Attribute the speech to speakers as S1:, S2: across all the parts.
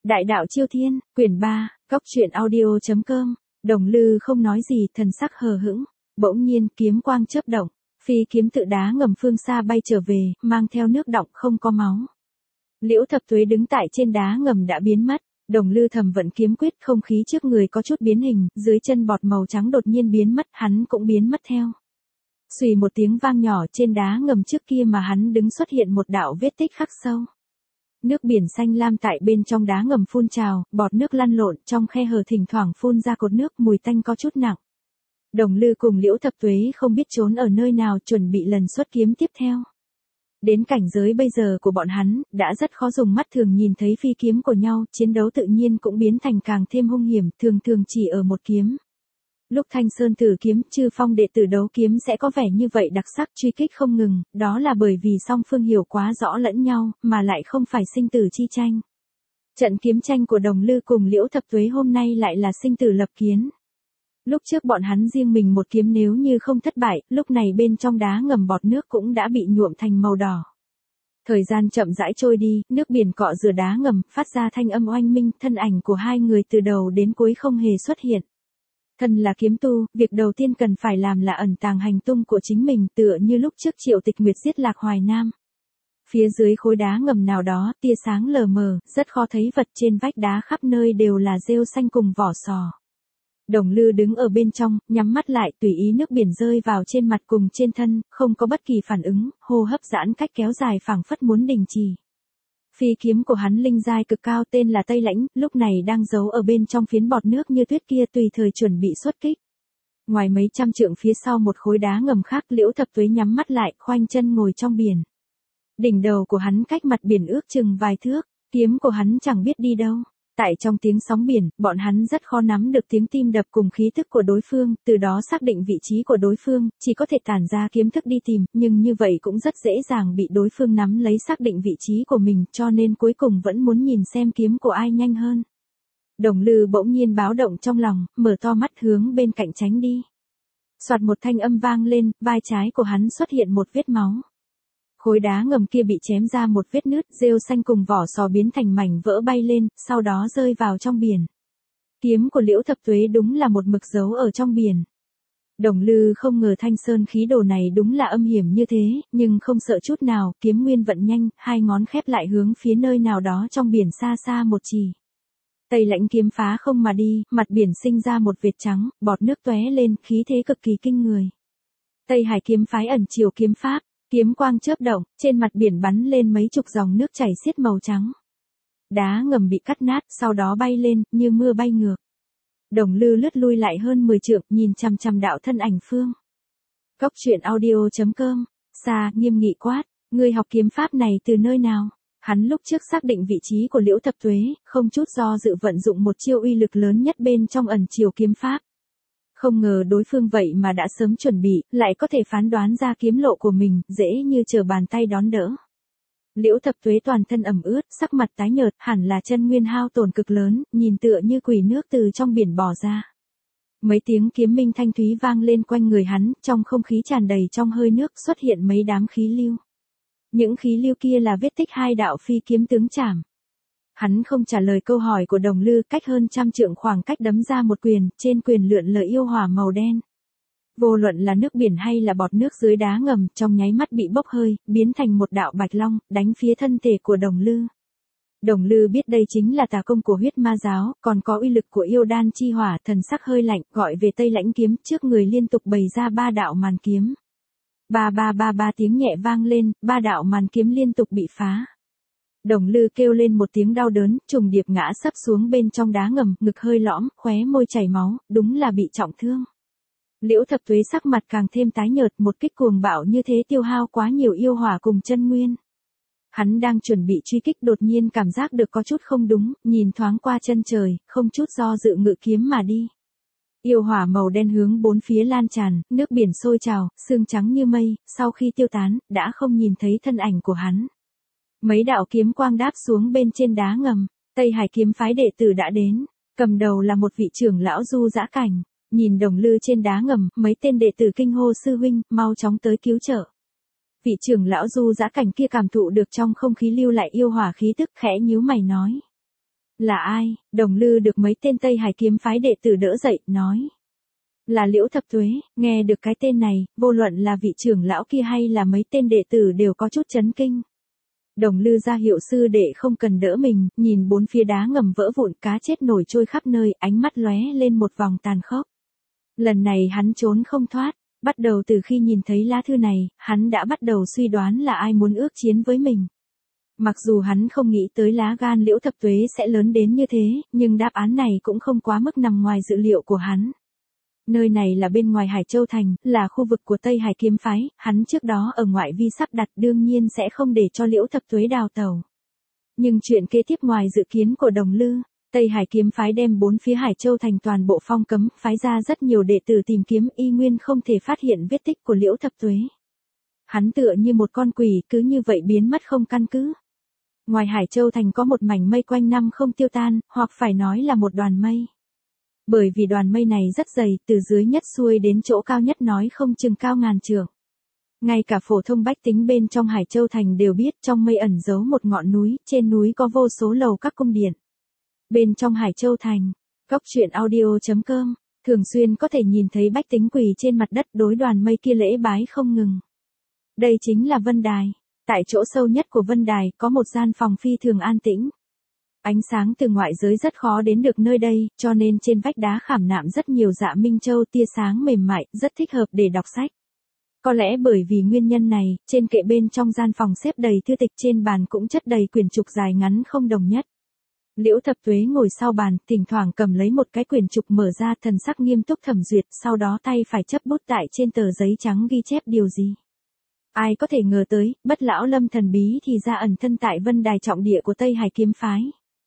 S1: Đại đạo Chiêu Thiên, quyển 3, Góc truyện audio.com. Đồng Lư không nói gì, thần sắc hờ hững. Bỗng nhiên kiếm quang chớp động, phi kiếm tự đá ngầm phương xa bay trở về, mang theo nước đọng không có máu. Liễu Thập Tuế đứng tại trên đá ngầm đã biến mất. Đồng Lư thầm vận kiếm quyết, không khí trước người có chút biến hình, dưới chân bọt màu trắng đột nhiên biến mất, hắn cũng biến mất theo. Xùy một tiếng vang nhỏ, trên đá ngầm trước kia mà hắn đứng xuất hiện một đạo vết tích khắc sâu. Nước biển xanh lam tại bên trong đá ngầm phun trào, bọt nước lăn lộn, trong khe hở thỉnh thoảng phun ra cột nước, mùi tanh có chút nặng. Đồng Lư cùng Liễu Thập Tuế không biết trốn ở nơi nào, chuẩn bị lần xuất kiếm tiếp theo. Đến cảnh giới bây giờ của bọn hắn, đã rất khó dùng mắt thường nhìn thấy phi kiếm của nhau, chiến đấu tự nhiên cũng biến thành càng thêm hung hiểm, thường thường chỉ ở một kiếm. Lúc Thanh Sơn thử kiếm, Chư Phong đệ tử đấu kiếm sẽ có vẻ như vậy đặc sắc, truy kích không ngừng, đó là bởi vì song phương hiểu quá rõ lẫn nhau, mà lại không phải sinh tử chi tranh. Trận kiếm tranh của Đồng Lư cùng Liễu Thập Tuế hôm nay lại là sinh tử lập kiến. Lúc trước bọn hắn riêng mình một kiếm nếu như không thất bại, lúc này bên trong đá ngầm bọt nước cũng đã bị nhuộm thành màu đỏ. Thời gian chậm rãi trôi đi, nước biển cọ rửa đá ngầm, phát ra thanh âm oanh minh, thân ảnh của hai người từ đầu đến cuối không hề xuất hiện. Thân là kiếm tu, việc đầu tiên cần phải làm là ẩn tàng hành tung của chính mình, tựa như lúc trước Triệu Tịch Nguyệt giết Lạc Hoài Nam. Phía dưới khối đá ngầm nào đó, tia sáng lờ mờ, rất khó thấy vật, trên vách đá khắp nơi đều là rêu xanh cùng vỏ sò. Đồng Lư đứng ở bên trong, nhắm mắt lại, tùy ý nước biển rơi vào trên mặt cùng trên thân, không có bất kỳ phản ứng, hô hấp giãn cách kéo dài phảng phất muốn đình chỉ. Phi kiếm của hắn linh giai cực cao tên là Tây Lãnh, lúc này đang giấu ở bên trong phiến bọt nước như tuyết kia, tùy thời chuẩn bị xuất kích. Ngoài mấy trăm trượng phía sau một khối đá ngầm khác, Liễu Thập Tuế nhắm mắt lại, khoanh chân ngồi trong biển. Đỉnh đầu của hắn cách mặt biển ước chừng vài thước, kiếm của hắn chẳng biết đi đâu. Tại trong tiếng sóng biển, bọn hắn rất khó nắm được tiếng tim đập cùng khí thức của đối phương, từ đó xác định vị trí của đối phương, chỉ có thể tản ra kiếm thức đi tìm, nhưng như vậy cũng rất dễ dàng bị đối phương nắm lấy xác định vị trí của mình, cho nên cuối cùng vẫn muốn nhìn xem kiếm của ai nhanh hơn. Đồng Lư bỗng nhiên báo động trong lòng, mở to mắt hướng bên cạnh tránh đi. Soạt một thanh âm vang lên, vai trái của hắn xuất hiện một vết máu. Khối đá ngầm kia bị chém ra một vết nứt, rêu xanh cùng vỏ sò biến thành mảnh vỡ bay lên, sau đó rơi vào trong biển. Kiếm của Liễu Thập Tuế đúng là một mực dấu ở trong biển. Đồng Lư không ngờ Thanh Sơn khí đồ này đúng là âm hiểm như thế, nhưng không sợ chút nào, kiếm nguyên vận nhanh, hai ngón khép lại hướng phía nơi nào đó trong biển xa xa một chỉ. Tây Lãnh kiếm phá không mà đi, mặt biển sinh ra một vệt trắng, bọt nước tóe lên, khí thế cực kỳ kinh người. Tây Hải kiếm phái ẩn chiều kiếm pháp. Kiếm quang chớp động, trên mặt biển bắn lên mấy chục dòng nước chảy xiết màu trắng. Đá ngầm bị cắt nát, sau đó bay lên, như mưa bay ngược. Đồng Lư lướt lui lại hơn 10 trượng, nhìn chằm chằm đạo thân ảnh phương. Góc truyện audio.com, xa, nghiêm nghị quát, người học kiếm pháp này từ nơi nào? Hắn lúc trước xác định vị trí của Liễu Thập Tuế, không chút do dự vận dụng một chiêu uy lực lớn nhất bên trong ẩn chiều kiếm pháp. Không ngờ đối phương vậy mà đã sớm chuẩn bị, lại có thể phán đoán ra kiếm lộ của mình, dễ như trở bàn tay đón đỡ. Liễu Thập Tuế toàn thân ẩm ướt, sắc mặt tái nhợt, hẳn là chân nguyên hao tổn cực lớn, nhìn tựa như quỷ nước từ trong biển bò ra. Mấy tiếng kiếm minh thanh thúy vang lên quanh người hắn, trong không khí tràn đầy trong hơi nước xuất hiện mấy đám khí lưu. Những khí lưu kia là vết tích hai đạo phi kiếm tướng chạm. Hắn không trả lời câu hỏi của Đồng Lư, cách hơn trăm trượng khoảng cách đấm ra một quyền, trên quyền lượn lờ yêu hỏa màu đen. Vô luận là nước biển hay là bọt nước dưới đá ngầm, trong nháy mắt bị bốc hơi, biến thành một đạo bạch long, đánh phía thân thể của Đồng Lư. Đồng Lư biết đây chính là tà công của huyết ma giáo, còn có uy lực của yêu đan chi hỏa, thần sắc hơi lạnh, gọi về Tây Lãnh kiếm, trước người liên tục bày ra ba đạo màn kiếm. Ba ba ba ba tiếng nhẹ vang lên, ba đạo màn kiếm liên tục bị phá. Đồng Lư kêu lên một tiếng đau đớn, trùng điệp ngã sấp xuống bên trong đá ngầm, ngực hơi lõm, khóe môi chảy máu, đúng là bị trọng thương. Liễu Thập Tuế sắc mặt càng thêm tái nhợt, một kích cuồng bạo như thế tiêu hao quá nhiều yêu hỏa cùng chân nguyên. Hắn đang chuẩn bị truy kích, đột nhiên cảm giác được có chút không đúng, nhìn thoáng qua chân trời, không chút do dự ngự kiếm mà đi. Yêu hỏa màu đen hướng bốn phía lan tràn, nước biển sôi trào, sương trắng như mây, sau khi tiêu tán, đã không nhìn thấy thân ảnh của hắn. Mấy đạo kiếm quang đáp xuống bên trên đá ngầm, Tây Hải kiếm phái đệ tử đã đến, cầm đầu là một vị trưởng lão Du Dã Cảnh, nhìn Đồng Lư trên đá ngầm, mấy tên đệ tử kinh hô sư huynh, mau chóng tới cứu trợ. Vị trưởng lão Du Dã Cảnh kia cảm thụ được trong không khí lưu lại yêu hỏa khí tức, khẽ nhíu mày nói. Là ai? Đồng Lư được mấy tên Tây Hải kiếm phái đệ tử đỡ dậy, nói. Là Liễu Thập Tuế. Nghe được cái tên này, vô luận là vị trưởng lão kia hay là mấy tên đệ tử đều có chút chấn kinh. Đồng Lư ra hiệu sư đệ không cần đỡ mình, nhìn bốn phía đá ngầm vỡ vụn, cá chết nổi trôi khắp nơi, ánh mắt lóe lên một vòng tàn khốc. Lần này hắn trốn không thoát, bắt đầu từ khi nhìn thấy lá thư này, hắn đã bắt đầu suy đoán là ai muốn ước chiến với mình. Mặc dù hắn không nghĩ tới lá gan Liễu Thập Tuế sẽ lớn đến như thế, nhưng đáp án này cũng không quá mức nằm ngoài dự liệu của hắn. Nơi này là bên ngoài Hải Châu Thành, là khu vực của Tây Hải kiếm phái, hắn trước đó ở ngoại vi sắp đặt đương nhiên sẽ không để cho Liễu Thập Tuế đào tẩu. Nhưng chuyện kế tiếp ngoài dự kiến của Đồng Lư, Tây Hải kiếm phái đem bốn phía Hải Châu Thành toàn bộ phong cấm, phái ra rất nhiều đệ tử tìm kiếm, y nguyên không thể phát hiện vết tích của Liễu Thập Tuế. Hắn tựa như một con quỷ cứ như vậy biến mất không căn cứ. Ngoài Hải Châu Thành có một mảnh mây quanh năm không tiêu tan, hoặc phải nói là một đoàn mây. Bởi vì đoàn mây này rất dày, từ dưới nhất xuôi đến chỗ cao nhất nói không chừng cao ngàn trượng. Ngay cả phổ thông bách tính bên trong Hải Châu Thành đều biết trong mây ẩn giấu một ngọn núi, trên núi có vô số lầu các cung điện. Bên trong Hải Châu Thành, Góc Truyện Audio.com, thường xuyên có thể nhìn thấy bách tính quỳ trên mặt đất đối đoàn mây kia lễ bái không ngừng. Đây chính là Vân Đài. Tại chỗ sâu nhất của Vân Đài có một gian phòng phi thường an tĩnh. Ánh sáng từ ngoại giới rất khó đến được nơi đây, cho nên trên vách đá khảm nạm rất nhiều dạ minh châu, tia sáng mềm mại, rất thích hợp để đọc sách. Có lẽ bởi vì nguyên nhân này, trên kệ bên trong gian phòng xếp đầy thư tịch, trên bàn cũng chất đầy quyển trục dài ngắn không đồng nhất. Liễu Thập Tuế ngồi sau bàn, thỉnh thoảng cầm lấy một cái quyển trục mở ra, thần sắc nghiêm túc thẩm duyệt, sau đó tay phải chấp bút tại trên tờ giấy trắng ghi chép điều gì. Ai có thể ngờ tới, Bất Lão Lâm thần bí thì ra ẩn thân tại Vân Đài trọng địa của Tây Hải kiếm phái.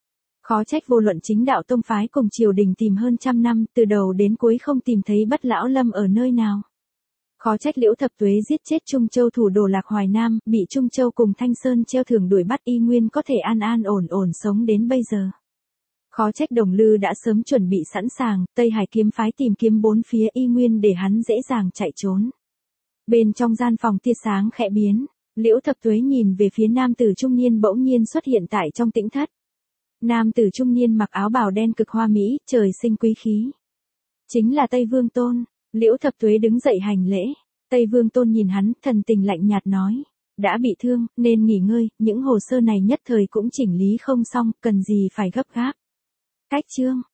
S1: Khó trách vô luận chính đạo tông phái cùng triều đình tìm hơn trăm năm, từ đầu đến cuối không tìm thấy Bất Lão Lâm ở nơi nào. Khó trách Liễu Thập Tuế giết chết Trung Châu thủ đồ Lạc Hoài Nam, bị Trung Châu cùng Thanh Sơn treo thưởng đuổi bắt, y nguyên có thể an an ổn ổn sống đến bây giờ. Khó trách Đồng Lư đã sớm chuẩn bị sẵn sàng, Tây Hải kiếm phái tìm kiếm bốn phía, y nguyên để hắn dễ dàng chạy trốn. Bên trong gian phòng tia sáng khẽ biến, Liễu Thập Tuế nhìn về phía nam tử trung niên bỗng nhiên xuất hiện tại trong tĩnh thất. Nam tử trung niên mặc áo bào đen cực hoa mỹ, trời sinh quý khí. Chính là Tây Vương Tôn. Liễu Thập Tuế đứng dậy hành lễ. Tây Vương Tôn nhìn hắn, thần tình lạnh nhạt nói. Đã bị thương, nên nghỉ ngơi, những hồ sơ này nhất thời cũng chỉnh lý không xong, cần gì phải gấp gáp. Cách chương.